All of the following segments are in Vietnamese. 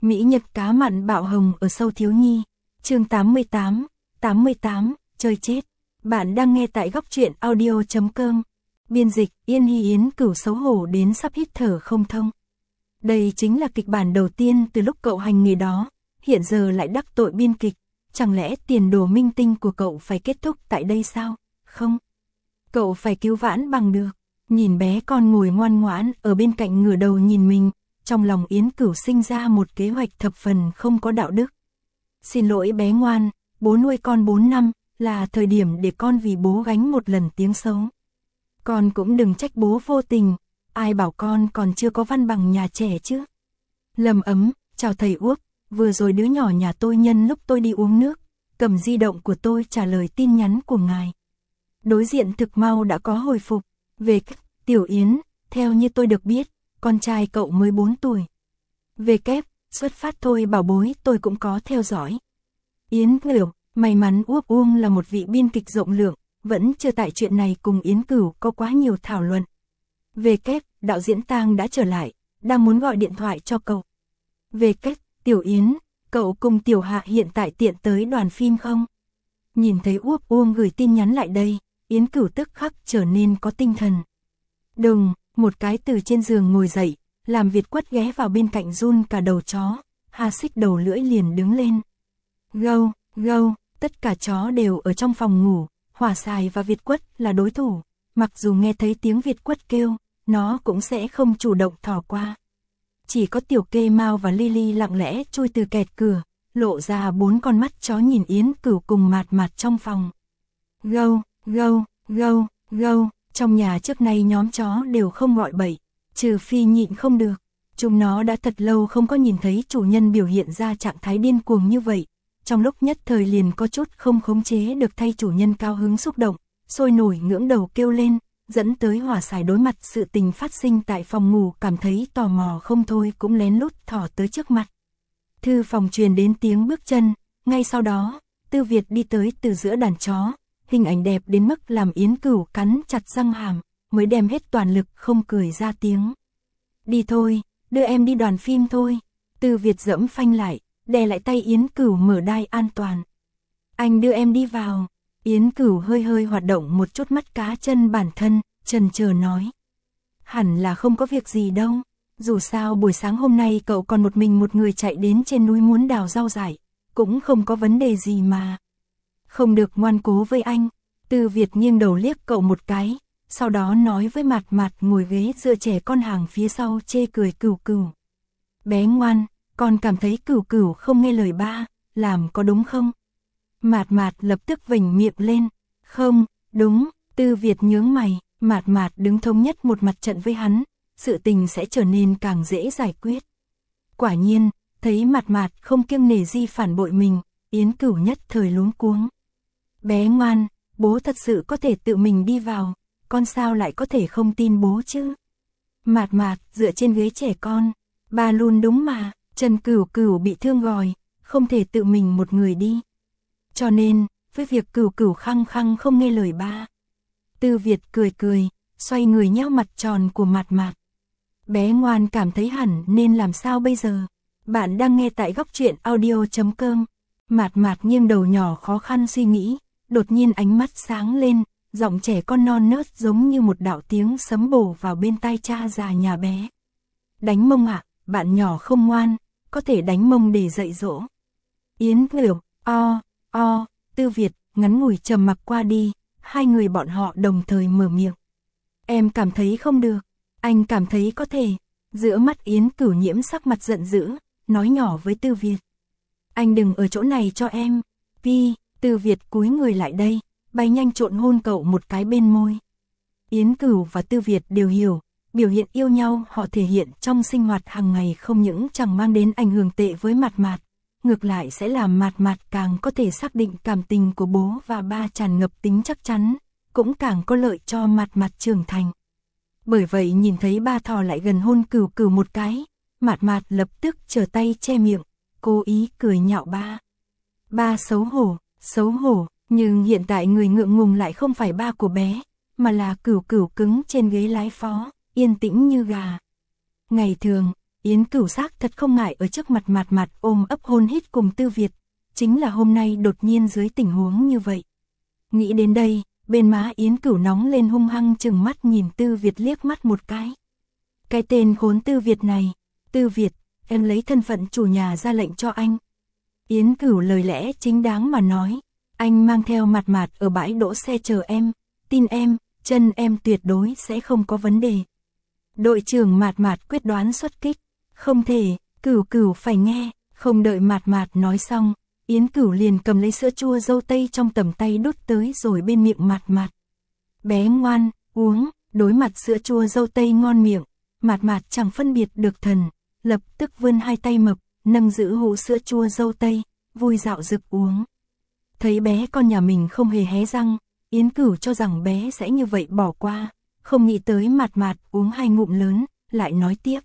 Mỹ Nhật cá mặn bạo hồng ở sâu thiếu nhi. Chương 88, chơi chết. Bạn đang nghe tại góc truyện audio.com. Biên dịch Yên Hy Yến Cửu xấu hổ đến sắp hít thở không thông. Đây chính là kịch bản đầu tiên từ lúc cậu hành nghề đó, hiện giờ lại đắc tội biên kịch. Chẳng lẽ tiền đồ minh tinh của cậu phải kết thúc tại đây sao? Không. Cậu phải cứu vãn bằng được. Nhìn bé con ngồi ngoan ngoãn ở bên cạnh ngửa đầu nhìn mình, trong lòng Yến Cửu sinh ra một kế hoạch thập phần không có đạo đức. Xin lỗi bé ngoan, bố nuôi con 4 năm, là thời điểm để con vì bố gánh một lần tiếng xấu. Con cũng đừng trách bố vô tình, ai bảo con còn chưa có văn bằng nhà trẻ chứ. Lâm Ấm, chào thầy Úc, vừa rồi đứa nhỏ nhà tôi nhân lúc tôi đi uống nước, cầm di động của tôi trả lời tin nhắn của ngài. Đối diện thực mau đã có hồi phục. Về Tiểu Yến, theo như tôi được biết, con trai cậu mới 4 tuổi. Về kép, xuất phát thôi bảo bối tôi cũng có theo dõi. Yến Cửu, may mắn Úc Uông là một vị biên kịch rộng lượng, vẫn chưa tại chuyện này cùng Yến Cửu có quá nhiều thảo luận. Về kép, đạo diễn Tang đã trở lại, đang muốn gọi điện thoại cho cậu. Về kép, Tiểu Yến, cậu cùng Tiểu Hạ hiện tại tiện tới đoàn phim không? Nhìn thấy Úc Uông gửi tin nhắn lại đây, Yến Cửu tức khắc trở nên có tinh thần. Đùng, một cái từ trên giường ngồi dậy, làm Việt Quất ghé vào bên cạnh run cả đầu chó, Hà Xích đầu lưỡi liền đứng lên. Gâu, gâu, tất cả chó đều ở trong phòng ngủ, Hỏa Sài và Việt Quất là đối thủ, mặc dù nghe thấy tiếng Việt Quất kêu, nó cũng sẽ không chủ động thò qua. Chỉ có Tiểu Kê Mao và Lily lặng lẽ chui từ kẹt cửa, lộ ra 4 con mắt chó nhìn Yến Cửu cùng Mạt Mạt trong phòng. Gâu, gâu, gâu, gâu, trong nhà trước nay nhóm chó đều không gọi bậy, trừ phi nhịn không được. Chúng nó đã thật lâu không có nhìn thấy chủ nhân biểu hiện ra trạng thái điên cuồng như vậy, trong lúc nhất thời liền có chút không khống chế được thay chủ nhân cao hứng xúc động, sôi nổi ngưỡng đầu kêu lên, dẫn tới Hỏa Sài đối mặt sự tình phát sinh tại phòng ngủ cảm thấy tò mò không thôi cũng lén lút thỏ tới trước mặt. Thư phòng truyền đến tiếng bước chân, ngay sau đó, Tư Việt đi tới từ giữa đàn chó, hình ảnh đẹp đến mức làm Yến Cửu cắn chặt răng hàm, mới đem hết toàn lực không cười ra tiếng. Đi thôi, đưa em đi đoàn phim thôi. Tư Việt dẫm phanh lại, đè lại tay Yến Cửu mở đai an toàn. Anh đưa em đi vào. Yến Cửu hơi hơi hoạt động một chút mắt cá chân bản thân, chần chờ nói. Hẳn là không có việc gì đâu, dù sao buổi sáng hôm nay cậu còn một mình một người chạy đến trên núi muốn đào rau dại, cũng không có vấn đề gì mà. Không được ngoan cố với anh. Tư Việt nghiêng đầu liếc cậu một cái, sau đó nói với Mạt Mạt ngồi ghế dựa trẻ con hàng phía sau chê cười Cửu Cửu. Bé ngoan, con cảm thấy Cửu Cửu không nghe lời ba, làm có đúng không? Mạt Mạt lập tức vểnh miệng lên. Không, đúng. Tư Việt nhướng mày, Mạt Mạt đứng thống nhất một mặt trận với hắn, sự tình sẽ trở nên càng dễ giải quyết. Quả nhiên, thấy Mạt Mạt không kiêng nể gì phản bội mình, Yến Cửu nhất thời luống cuống. Bé ngoan, bố thật sự có thể tự mình đi vào, con sao lại có thể không tin bố chứ? Mạt Mạt dựa trên ghế trẻ con, ba luôn đúng mà, Trần Cửu Cửu bị thương gòi, không thể tự mình một người đi. Cho nên, với việc Cửu Cửu khăng khăng không nghe lời ba. Tư Việt cười cười, xoay người nhéo mặt tròn của Mạt Mạt. Bé ngoan cảm thấy hẳn nên làm sao bây giờ? Bạn đang nghe tại góc truyện audio.com. Mạt Mạt nghiêng đầu nhỏ khó khăn suy nghĩ, đột nhiên ánh mắt sáng lên, giọng trẻ con non nớt giống như một đạo tiếng sấm bổ vào bên tai cha già nhà bé. Đánh mông ạ, bạn nhỏ không ngoan, có thể đánh mông để dạy dỗ. Yến Cửu, Tư Việt, ngắn ngủi trầm mặc qua đi, hai người bọn họ đồng thời mở miệng. Em cảm thấy không được, anh cảm thấy có thể. Giữa mắt Yến Cửu nhiễm sắc mặt giận dữ, nói nhỏ với Tư Việt. Anh đừng ở chỗ này cho em. Tư Việt cúi người lại đây, bay nhanh trộn hôn cậu một cái bên môi. Yến Cửu và Tư Việt đều hiểu, biểu hiện yêu nhau họ thể hiện trong sinh hoạt hàng ngày không những chẳng mang đến ảnh hưởng tệ với Mạt Mạt, ngược lại sẽ làm Mạt Mạt càng có thể xác định cảm tình của bố và ba tràn ngập tính chắc chắn, cũng càng có lợi cho Mạt Mạt trưởng thành. Bởi vậy nhìn thấy ba thò lại gần hôn Cửu Cửu một cái, Mạt Mạt lập tức trở tay che miệng, cố ý cười nhạo ba. Ba xấu hổ, nhưng hiện tại người ngượng ngùng lại không phải ba của bé, mà là Cửu Cửu cứng trên ghế lái phó, yên tĩnh như gà. Ngày thường, Yến Cửu xác thật không ngại ở trước mặt Mạt Mạt ôm ấp hôn hít cùng Tư Việt, chính là hôm nay đột nhiên dưới tình huống như vậy. Nghĩ đến đây, bên má Yến Cửu nóng lên hung hăng chừng mắt nhìn Tư Việt liếc mắt một cái. Cái tên khốn Tư Việt này, Tư Việt, em lấy thân phận chủ nhà ra lệnh cho anh. Yến Cửu lời lẽ chính đáng mà nói, anh mang theo Mạt Mạt ở bãi đỗ xe chờ em, tin em, chân em tuyệt đối sẽ không có vấn đề. Đội trưởng Mạt Mạt quyết đoán xuất kích, không thể, Cửu phải nghe, không đợi Mạt Mạt nói xong, Yến Cửu liền cầm lấy sữa chua dâu tây trong tầm tay đút tới rồi bên miệng Mạt Mạt. Bé ngoan, uống, đối mặt sữa chua dâu tây ngon miệng, Mạt Mạt chẳng phân biệt được thần, lập tức vươn hai tay mập, nâng giữ hũ sữa chua dâu tây, vui dạo dực uống. Thấy bé con nhà mình không hề hé răng, Yến Cửu cho rằng bé sẽ như vậy bỏ qua, không nghĩ tới Mạt Mạt uống hai ngụm lớn, lại nói tiếp.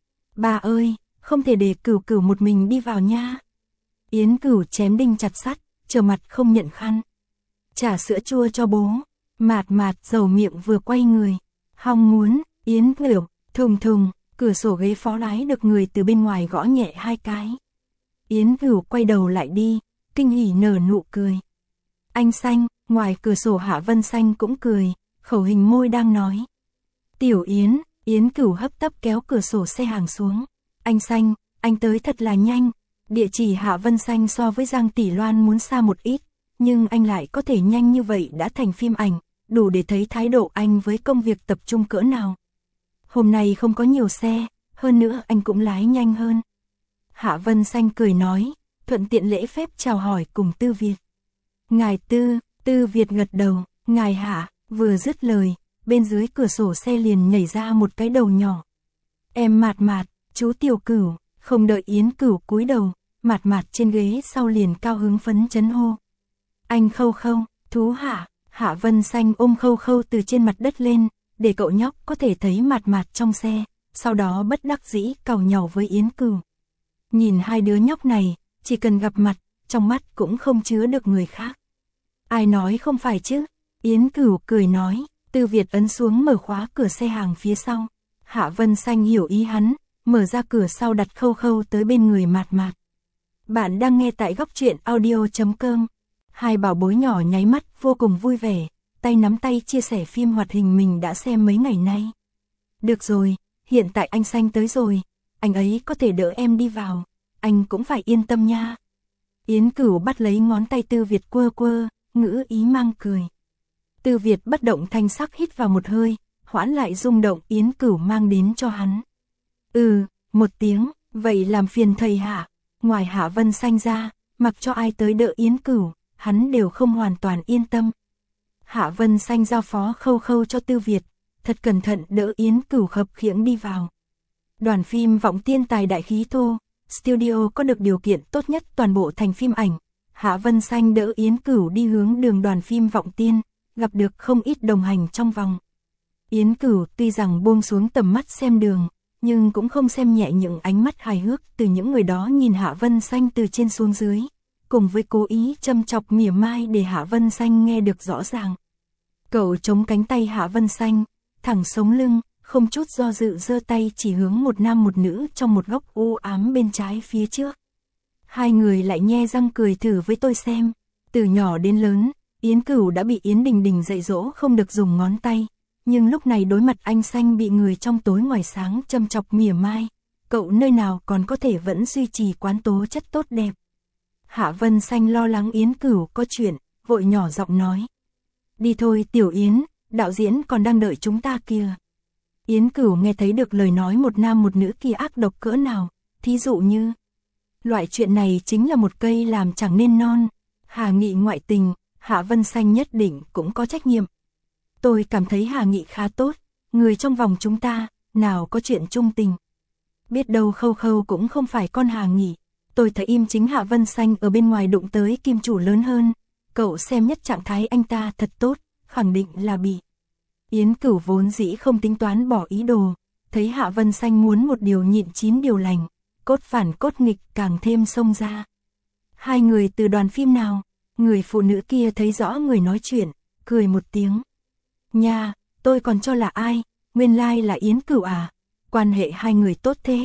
Bà ơi, không thể để Cửu một mình đi vào nha. Yến Cửu chém đinh chặt sắt, trở mặt không nhận khăn. Trả sữa chua cho bố. Mạt Mạt dầu miệng vừa quay người. Hong muốn, Yến Cửu, thùng, cửa sổ ghế phó lái được người từ bên ngoài gõ nhẹ hai cái. Yến Cửu quay đầu lại đi, kinh hỉ nở nụ cười. Anh Xanh, ngoài cửa sổ Hạ Vân Xanh cũng cười, khẩu hình môi đang nói. Tiểu Yến, Yến Cửu hấp tấp kéo cửa sổ xe hàng xuống. Anh Xanh, anh tới thật là nhanh. Địa chỉ Hạ Vân Xanh so với Giang Tỷ Loan muốn xa một ít, nhưng anh lại có thể nhanh như vậy đã thành phim ảnh, đủ để thấy thái độ anh với công việc tập trung cỡ nào. Hôm nay không có nhiều xe, hơn nữa anh cũng lái nhanh hơn. Hạ Vân Xanh cười nói, thuận tiện lễ phép chào hỏi cùng Tư Việt. Ngài Tư Việt gật đầu, ngài Hạ, vừa dứt lời, bên dưới cửa sổ xe liền nhảy ra một cái đầu nhỏ. Em Mạt Mạt, chú Tiểu Cửu, không đợi Yến Cửu cúi đầu, Mạt Mạt trên ghế sau liền cao hứng phấn chấn hô. Anh Khâu, thú Hạ, Hạ Vân Xanh ôm Khâu từ trên mặt đất lên, để cậu nhóc có thể thấy Mạt Mạt trong xe, sau đó bất đắc dĩ càu nhàu với Yến Cửu. Nhìn hai đứa nhóc này, chỉ cần gặp mặt, trong mắt cũng không chứa được người khác. Ai nói không phải chứ? Yến Cửu cười nói, Tư Việt ấn xuống mở khóa cửa xe hàng phía sau. Hạ Vân Xanh hiểu ý hắn, mở ra cửa sau đặt Khâu tới bên người Mạt Mạt. Bạn đang nghe tại góc truyện audio.com. Hai bảo bối nhỏ nháy mắt vô cùng vui vẻ, tay nắm tay chia sẻ phim hoạt hình mình đã xem mấy ngày nay. Được rồi, hiện tại anh Xanh tới rồi, anh ấy có thể đỡ em đi vào, anh cũng phải yên tâm nha. Yến Cửu bắt lấy ngón tay Tư Việt quơ, ngữ ý mang cười. Tư Việt bất động thanh sắc hít vào một hơi, hoãn lại rung động Yến Cửu mang đến cho hắn. Một tiếng, vậy làm phiền thầy Hạ. Ngoài Hạ Vân Xanh ra, mặc cho ai tới đỡ Yến Cửu, hắn đều không hoàn toàn yên tâm. Hạ Vân Xanh giao phó Khâu cho Tư Việt, thật cẩn thận đỡ Yến Cửu khập khiễng đi vào. Đoàn phim Vọng Tiên tài đại khí thô, studio có được điều kiện tốt nhất toàn bộ thành phim ảnh. Hạ Vân Xanh đỡ Yến Cửu đi hướng đường đoàn phim Vọng Tiên, gặp được không ít đồng hành trong vòng. Yến Cửu tuy rằng buông xuống tầm mắt xem đường, nhưng cũng không xem nhẹ những ánh mắt hài hước từ những người đó nhìn Hạ Vân Xanh từ trên xuống dưới, cùng với cố ý châm chọc mỉa mai để Hạ Vân Xanh nghe được rõ ràng. Cậu chống cánh tay Hạ Vân Xanh, thẳng sống lưng, không chút do dự giơ tay chỉ hướng một nam một nữ trong một góc u ám bên trái phía trước. Hai người lại nhe răng cười thử với tôi xem. Từ nhỏ đến lớn, Yến Cửu đã bị Yến Đình Đình dạy dỗ không được dùng ngón tay, nhưng lúc này đối mặt anh Xanh bị người trong tối ngoài sáng châm chọc mỉa mai, cậu nơi nào còn có thể vẫn duy trì quán tố chất tốt đẹp. Hạ Vân Xanh lo lắng Yến Cửu có chuyện, vội nhỏ giọng nói. Đi thôi Tiểu Yến, đạo diễn còn đang đợi chúng ta kìa. Yến Cửu nghe thấy được lời nói một nam một nữ kia ác độc cỡ nào, thí dụ như loại chuyện này chính là một cây làm chẳng nên non. Hà Nghị ngoại tình, Hạ Vân Xanh nhất định cũng có trách nhiệm. Tôi cảm thấy Hà Nghị khá tốt, người trong vòng chúng ta, nào có chuyện trung tình. Biết đâu Khâu cũng không phải con Hà Nghị. Tôi thấy im chính Hạ Vân Xanh ở bên ngoài đụng tới kim chủ lớn hơn. Cậu xem nhất trạng thái anh ta thật tốt, khẳng định là bị. Yến Cửu vốn dĩ không tính toán bỏ ý đồ, thấy Hạ Vân Xanh muốn một điều nhịn 9 điều lành, cốt phản cốt nghịch càng thêm xông ra. Hai người từ đoàn phim nào? Người phụ nữ kia thấy rõ người nói chuyện, cười một tiếng. Nha, tôi còn cho là ai, nguyên lai là Yến Cửu à, quan hệ hai người tốt thế,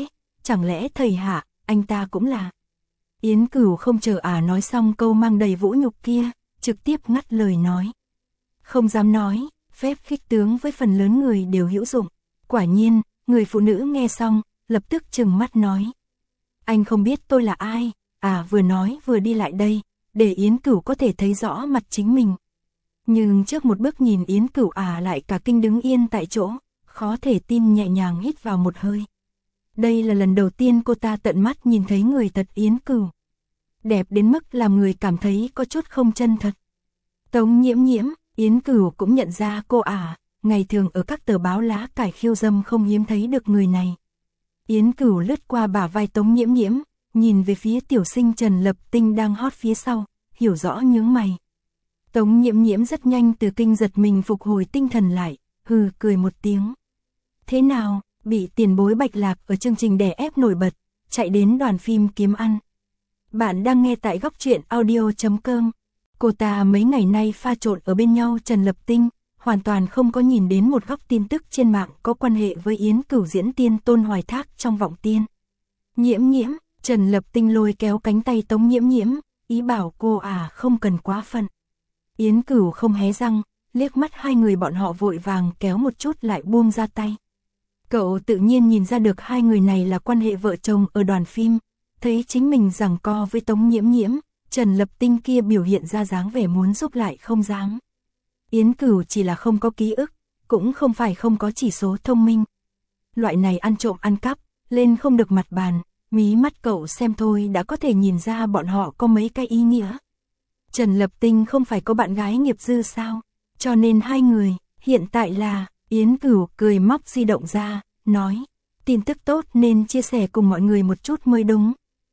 chẳng lẽ thầy hạ, anh ta cũng là. Yến Cửu không chờ nói xong câu mang đầy vũ nhục kia, trực tiếp ngắt lời nói. Không dám nói, phép khích tướng với phần lớn người đều hữu dụng. Quả nhiên, người phụ nữ nghe xong, lập tức trừng mắt nói. Anh không biết tôi là ai, vừa nói vừa đi lại đây, để Yến Cửu có thể thấy rõ mặt chính mình. Nhưng trước một bước nhìn Yến Cửu lại cả kinh đứng yên tại chỗ, khó thể tin nhẹ nhàng hít vào một hơi. Đây là lần đầu tiên cô ta tận mắt nhìn thấy người thật Yến Cửu. Đẹp đến mức làm người cảm thấy có chút không chân thật. Tống Nhiễm Nhiễm, Yến Cửu cũng nhận ra cô ngày thường ở các tờ báo lá cải khiêu dâm không hiếm thấy được người này. Yến Cửu lướt qua bả vai Tống Nhiễm Nhiễm, nhìn về phía tiểu sinh Trần Lập Tinh đang hót phía sau, hiểu rõ nhướng mày. Tống Nhiễm Nhiễm rất nhanh từ kinh giật mình phục hồi tinh thần lại, hừ cười một tiếng. Thế nào, bị tiền bối Bạch Lạc ở chương trình đè ép nổi bật, chạy đến đoàn phim kiếm ăn. Bạn đang nghe tại góc truyện audio.com. Cô ta mấy ngày nay pha trộn ở bên nhau Trần Lập Tinh, hoàn toàn không có nhìn đến một góc tin tức trên mạng có quan hệ với Yến Cửu diễn tiên Tôn Hoài Thác trong Vọng Tiên. Nhiễm Nhiễm, Trần Lập Tinh lôi kéo cánh tay Tống Nhiễm Nhiễm, ý bảo cô không cần quá phận. Yến Cửu không hé răng, liếc mắt hai người bọn họ vội vàng kéo một chút lại buông ra tay. Cậu tự nhiên nhìn ra được hai người này là quan hệ vợ chồng ở đoàn phim, thấy chính mình giằng co với Tống Nhiễm Nhiễm, Trần Lập Tinh kia biểu hiện ra dáng vẻ muốn giúp lại không dám. Yến Cửu chỉ là không có ký ức, cũng không phải không có chỉ số thông minh. Loại này ăn trộm ăn cắp, lên không được mặt bàn, mí mắt cậu xem thôi đã có thể nhìn ra bọn họ có mấy cái ý nghĩa. Trần Lập Tinh không phải có bạn gái nghiệp dư sao, cho nên hai người, hiện tại là, Yến Cửu cười móc di động ra, nói, tin tức tốt nên chia sẻ cùng mọi người một chút mới đúng.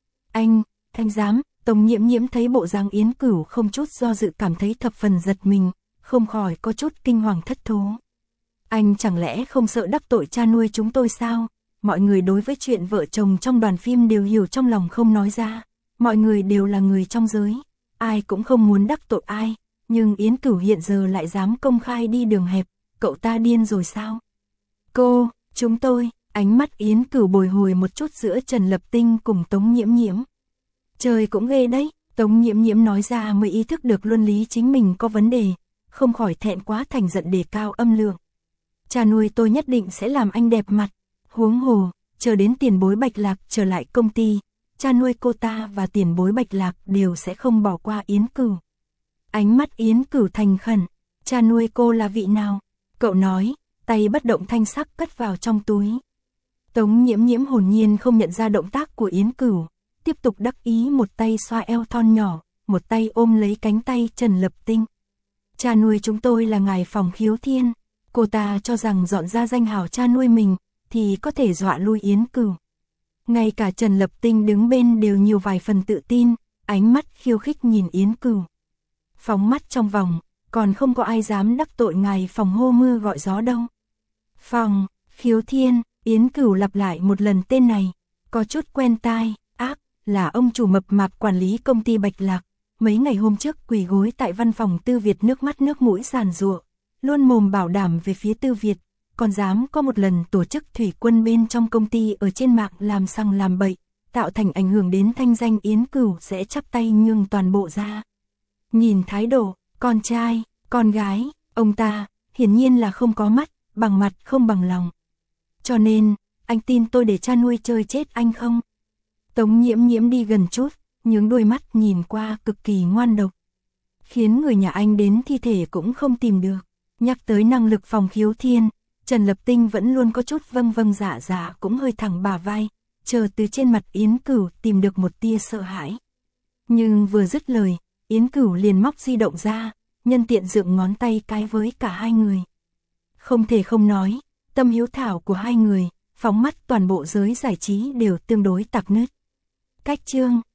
Anh giám, Tống Nhiễm Nhiễm thấy bộ dáng Yến Cửu không chút do dự cảm thấy thập phần giật mình, không khỏi có chút kinh hoàng thất thố. Anh chẳng lẽ không sợ đắc tội cha nuôi chúng tôi sao? Mọi người đối với chuyện vợ chồng trong đoàn phim đều hiểu trong lòng không nói ra, mọi người đều là người trong giới, ai cũng không muốn đắc tội ai, nhưng Yến Cửu hiện giờ lại dám công khai đi đường hẹp, cậu ta điên rồi sao? Chúng tôi, ánh mắt Yến Cửu bồi hồi một chút giữa Trần Lập Tinh cùng Tống Nhiễm Nhiễm. Trời cũng ghê đấy, Tống Nhiễm Nhiễm nói ra mới ý thức được luân lý chính mình có vấn đề, không khỏi thẹn quá thành giận đề cao âm lượng. Cha nuôi tôi nhất định sẽ làm anh đẹp mặt, huống hồ, chờ đến tiền bối Bạch Lạc trở lại công ty, cha nuôi cô ta và tiền bối Bạch Lạc đều sẽ không bỏ qua Yến Cửu. Ánh mắt Yến Cửu thành khẩn, cha nuôi cô là vị nào? Cậu nói, tay bất động thanh sắc cất vào trong túi. Tống Nhiễm Nhiễm hồn nhiên không nhận ra động tác của Yến Cửu, tiếp tục đắc ý một tay xoa eo thon nhỏ, một tay ôm lấy cánh tay Trần Lập Tinh. Cha nuôi chúng tôi là ngài Phòng Khiếu Thiên, cô ta cho rằng dọn ra danh hào cha nuôi mình, thì có thể dọa lui Yến Cửu. Ngay cả Trần Lập Tinh đứng bên đều nhiều vài phần tự tin, ánh mắt khiêu khích nhìn Yến Cửu. Phóng mắt trong vòng, còn không có ai dám đắc tội ngài Phòng hô mưa gọi gió đâu. Phòng Khiếu Thiên, Yến Cửu lặp lại một lần tên này, có chút quen tai, là ông chủ mập mạp quản lý công ty Bạch Lạc, mấy ngày hôm trước quỳ gối tại văn phòng Tư Việt nước mắt nước mũi giàn giụa, luôn mồm bảo đảm về phía Tư Việt, còn dám có một lần tổ chức thủy quân bên trong công ty ở trên mạng làm xăng làm bậy, tạo thành ảnh hưởng đến thanh danh Yến Cửu sẽ chắp tay nhường toàn bộ ra. Nhìn thái độ, con trai, con gái, ông ta, hiển nhiên là không có mắt, bằng mặt không bằng lòng. Cho nên, anh tin tôi để cha nuôi chơi chết anh không? Tống Nhiễm Nhiễm đi gần chút, nhướng đôi mắt nhìn qua cực kỳ ngoan độc. Khiến người nhà anh đến thi thể cũng không tìm được. Nhắc tới năng lực Phòng Khiếu Thiên, Trần Lập Tinh vẫn luôn có chút vâng vâng dạ dạ cũng hơi thẳng bả vai, chờ từ trên mặt Yến Cửu tìm được một tia sợ hãi. Nhưng vừa dứt lời, Yến Cửu liền móc di động ra, nhân tiện dựng ngón tay cái với cả hai người. Không thể không nói, tâm hiếu thảo của hai người, phóng mắt toàn bộ giới giải trí đều tương đối tạc nứt. Cách chương